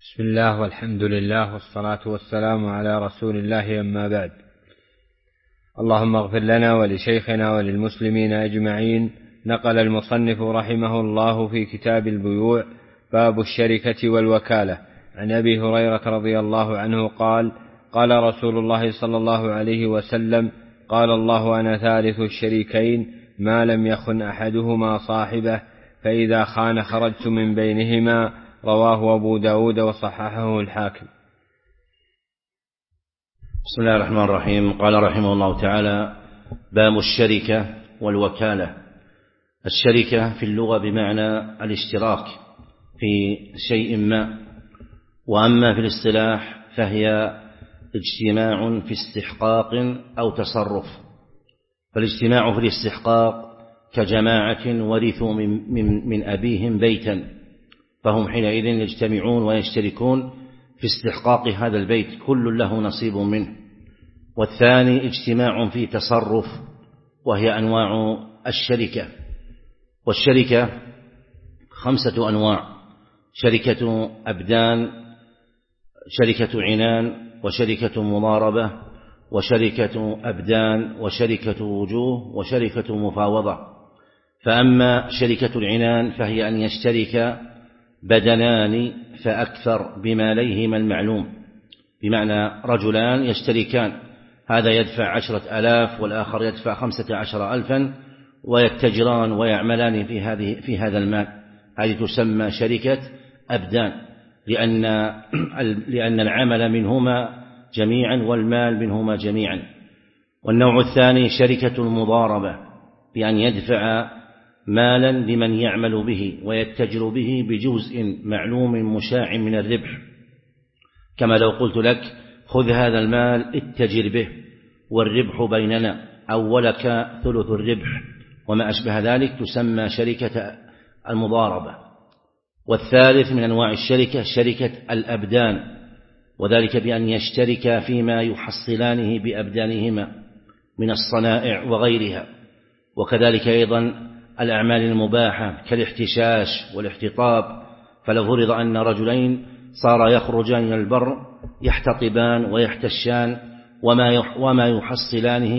بسم الله والحمد لله والصلاة والسلام على رسول الله، أما بعد. اللهم اغفر لنا ولشيخنا وللمسلمين أجمعين. نقل المصنف رحمه الله في كتاب البيوع باب الشركة والوكالة عن أبي هريرة رضي الله عنه قال: قال رسول الله صلى الله عليه وسلم: قال الله: أنا ثالث الشريكين ما لم يخن أحدهما صاحبه، فإذا خان خرجت من بينهما. رواه أبو داود وصححه الحاكم. بسم الله الرحمن الرحيم. قال رحمه الله تعالى: باب الشركة والوكالة. الشركة في اللغة بمعنى الاشتراك في شيء ما، وأما في الاصطلاح فهي اجتماع في استحقاق أو تصرف. فالاجتماع في الاستحقاق كجماعة ورثوا من أبيهم بيتا، فهم حينئذ يجتمعون ويشتركون في استحقاق هذا البيت، كل له نصيب منه. والثاني اجتماع في تصرف، وهي أنواع الشركة. والشركة 5 أنواع: شركة أبدان، شركة عنان، وشركة مضاربة، وشركة أبدان، وشركة وجوه، وشركة مفاوضة. فأما شركة العنان فهي أن يشترك بدنان فأكثر بماليهما المعلوم، بمعنى رجلان يشتركان، هذا يدفع 10,000 والآخر يدفع 15,000، ويتجران ويعملان في هذا المال. هذه تسمى شركة أبدان، لأن العمل منهما جميعا والمال منهما جميعا. والنوع الثاني شركة المضاربة، بأن يدفع مالا لمن يعمل به ويتجر به بجزء معلوم مشاع من الربح، كما لو قلت لك: خذ هذا المال اتجر به والربح بيننا، أو ولك ثلث الربح، وما أشبه ذلك، تسمى شركة المضاربة. والثالث من أنواع الشركة شركة الأبدان، وذلك بأن يشترك فيما يحصلانه بأبدانهما من الصنائع وغيرها. وكذلك أيضا الأعمال المباحة كالاحتشاش والاحتطاب، فلو فرض أن رجلين صار يخرجان إلى البر يحتطبان ويحتشان، وما يحصلانه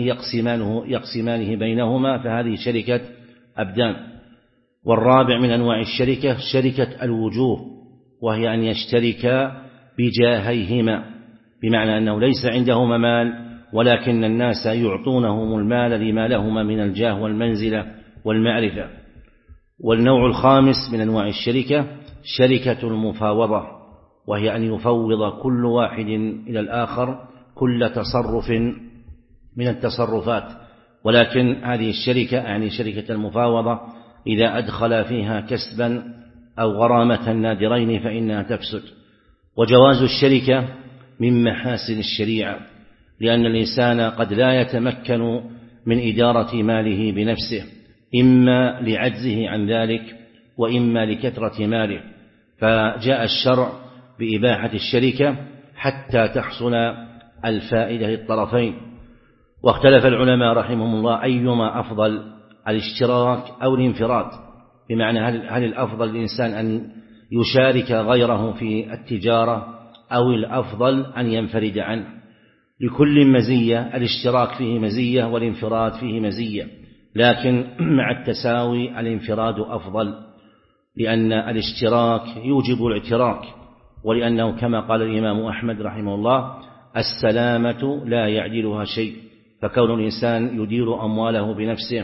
يقسمانه بينهما، فهذه شركة أبدان. والرابع من أنواع الشركة شركة الوجوه، وهي أن يشترك بجاهيهما، بمعنى أنه ليس عندهما مال، ولكن الناس يعطونهم المال لما لهما من الجاه والمنزلة والمعرفة. والنوع الخامس من أنواع الشركة شركة المفاوضة، وهي أن يفوض كل واحد إلى الآخر كل تصرف من التصرفات. ولكن هذه الشركة، يعني شركة المفاوضة، إذا أدخل فيها كسبا أو غرامة نادرين فإنها تفسد. وجواز الشركة من محاسن الشريعة، لأن الإنسان قد لا يتمكن من إدارة ماله بنفسه، إما لعجزه عن ذلك وإما لكثرة ماله، فجاء الشرع بإباحة الشركة حتى تحصل الفائدة للطرفين. واختلف العلماء رحمهم الله أيما أفضل، الاشتراك أو الانفراد، بمعنى هل الأفضل للإنسان أن يشارك غيره في التجارة، أو الأفضل أن ينفرد عنه. لكل مزية، الاشتراك فيه مزية والانفراد فيه مزية، لكن مع التساوي الانفراد أفضل، لأن الاشتراك يوجب الاعتراك، ولأنه كما قال الإمام أحمد رحمه الله: السلامة لا يعدلها شيء. فكون الإنسان يدير أمواله بنفسه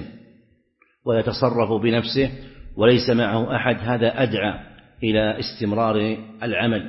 ويتصرف بنفسه وليس معه أحد، هذا أدعى إلى استمرار العمل.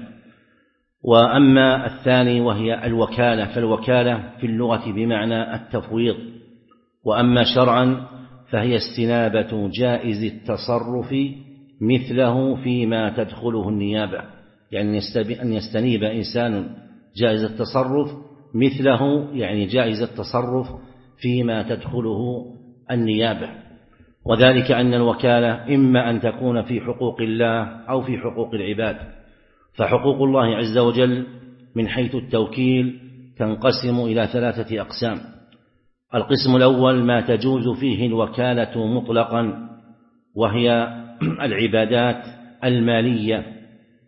وأما الثاني وهي الوكالة، فالوكالة في اللغة بمعنى التفويض، وأما شرعا فهي استنابة جائز التصرف مثله فيما تدخله النيابة، يعني أن يستنيب إنسان جائز التصرف مثله، يعني جائز التصرف فيما تدخله النيابة. وذلك أن الوكالة إما أن تكون في حقوق الله أو في حقوق العباد. فحقوق الله عز وجل من حيث التوكيل تنقسم إلى 3 أقسام. القسم الأول ما تجوز فيه الوكالة مطلقا، وهي العبادات المالية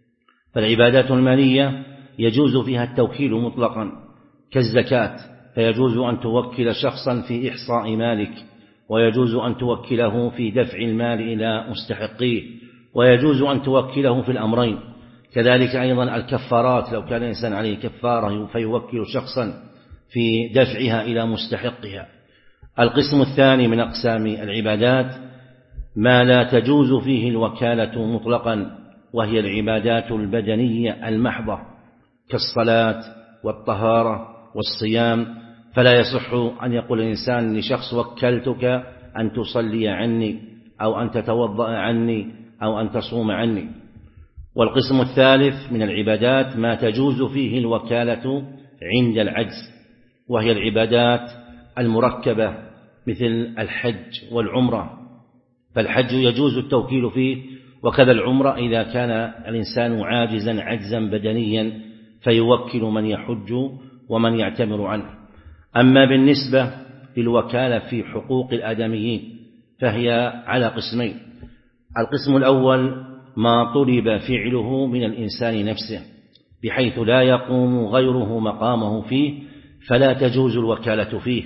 فالعبادات المالية يجوز فيها التوكيل مطلقا كالزكاة، فيجوز أن توكل شخصا في إحصاء مالك، ويجوز أن توكله في دفع المال إلى مستحقيه، ويجوز أن توكله في الأمرين. كذلك أيضا الكفارات، لو كان الإنسان عليه كفارة فيوكل شخصا في دفعها إلى مستحقها. القسم الثاني من أقسام العبادات ما لا تجوز فيه الوكالة مطلقا، وهي العبادات البدنية المحضة كالصلاة والطهارة والصيام، فلا يصح أن يقول الإنسان لشخص وكلتك أن تصلي عني أو أن تتوضأ عني أو أن تصوم عني. والقسم الثالث من العبادات ما تجوز فيه الوكالة عند العجز، وهي العبادات المركبة مثل الحج والعمرة، فالحج يجوز التوكيل فيه، وكذا العمرة إذا كان الإنسان عاجزا عجزا بدنيا فيوكل من يحج ومن يعتمر عنه. أما بالنسبة للوكالة في حقوق الآدميين فهي على قسمين: القسم الأول ما طلب فعله من الإنسان نفسه بحيث لا يقوم غيره مقامه فيه، فلا تجوز الوكالة فيه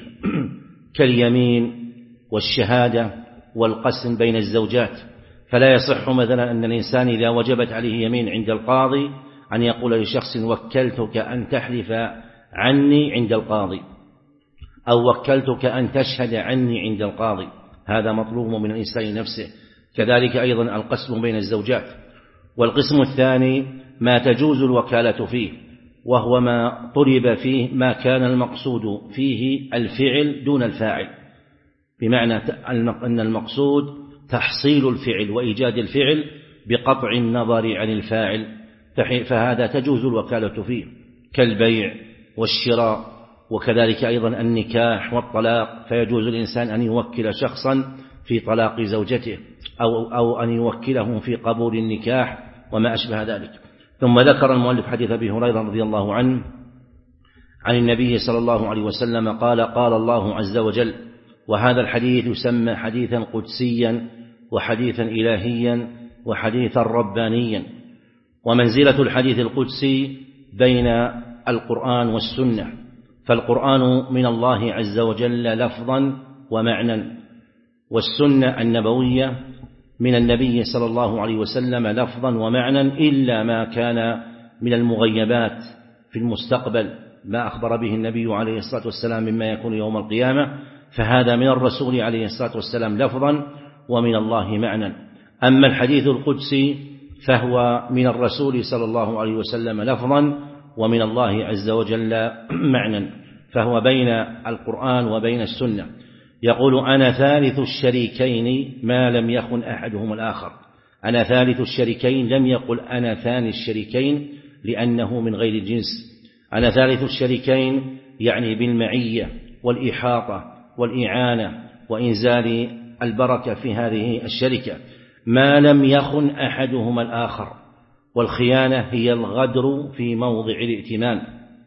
كاليمين والشهادة والقسم بين الزوجات، فلا يصح مثلا أن الإنسان إذا وجبت عليه يمين عند القاضي أن يقول لشخص وكلتك أن تحلف عني عند القاضي، أو وكلتك أن تشهد عني عند القاضي، هذا مطلوب من الإنسان نفسه. كذلك أيضا القسم بين الزوجات. والقسم الثاني ما تجوز الوكالة فيه، وهو ما طلب فيه ما كان المقصود فيه الفعل دون الفاعل، بمعنى أن المقصود تحصيل الفعل وإيجاد الفعل بقطع النظر عن الفاعل، فهذا تجوز الوكالة فيه كالبيع والشراء، وكذلك أيضا النكاح والطلاق، فيجوز الإنسان أن يوكل شخصا في طلاق زوجته أو أن يوكله في قبول النكاح وما أشبه ذلك. ثم ذكر المؤلف حديث أبي هريرة رضي الله عنه عن النبي صلى الله عليه وسلم قال: قال الله عز وجل. وهذا الحديث يسمى حديثا قدسيا وحديثا إلهيا وحديثا ربانيا. ومنزلة الحديث القدسي بين القرآن والسنة، فالقرآن من الله عز وجل لفظا ومعنى، والسنة النبوية من النبي صلى الله عليه وسلم لفظا ومعنى، إلا ما كان من المغيبات في المستقبل ما أخبر به النبي عليه الصلاة والسلام مما يكون يوم القيامة، فهذا من الرسول عليه الصلاة والسلام لفظا ومن الله معنى. أما الحديث القدسي فهو من الرسول صلى الله عليه وسلم لفظا ومن الله عز وجل معنى، فهو بين القرآن وبين السنة. يقول: أنا ثالث الشريكين ما لم يخن أحدهما الآخر. أنا ثالث الشريكين، لم يقل أنا ثاني الشريكين لأنه من غير الجنس. أنا ثالث الشريكين يعني بالمعية والإحاطة والإعانة وإنزال البركة في هذه الشركة ما لم يخن أحدهما الآخر. والخيانة هي الغدر في موضع الائتمان،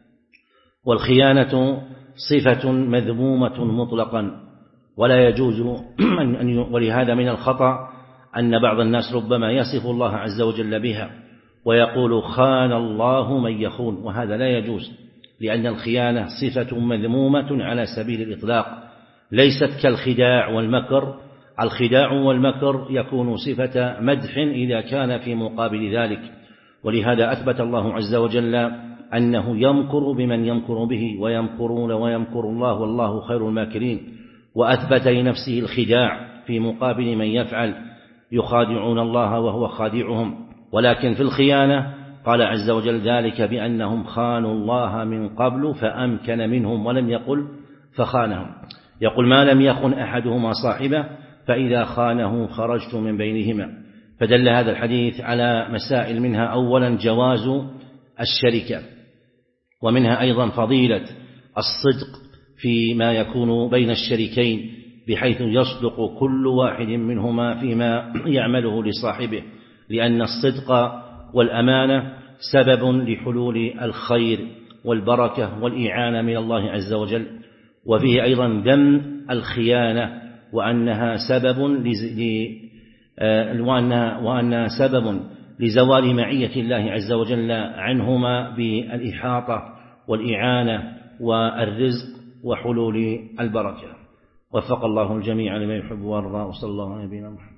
والخيانة صفة مذمومة مطلقا ولا يجوز ولهذا من الخطأ أن بعض الناس ربما يصف الله عز وجل بها ويقول: خان الله من يخون، وهذا لا يجوز، لأن الخيانة صفة مذمومة على سبيل الإطلاق، ليست كالخداع والمكر. الخداع والمكر يكون صفة مدح إذا كان في مقابل ذلك، ولهذا أثبت الله عز وجل أنه يمكر بمن يمكر به ويمكرون ويمكر الله والله خير الماكرين، وأثبت لنفسه الخداع في مقابل من يفعل يخادعون الله وهو خادعهم. ولكن في الخيانة قال عز وجل: ذلك بأنهم خانوا الله من قبل فأمكن منهم، ولم يقل فخانهم. يقول: ما لم يخن أحدهما صاحبه فإذا خانه خرجت من بينهما. فدل هذا الحديث على مسائل، منها أولا جواز الشركة، ومنها أيضا فضيلة الصدق فيما يكون بين الشريكين، بحيث يصدق كل واحد منهما فيما يعمله لصاحبه، لأن الصدق والأمانة سبب لحلول الخير والبركة والإعانة من الله عز وجل. وفيه أيضا ذم الخيانة وأنها سبب لزوال معية الله عز وجل عنهما بالإحاطة والإعانة والرزق وحلول البركة. وفق الله الجميع لما يحب ويرضى، وصلى الله على نبينا محمد.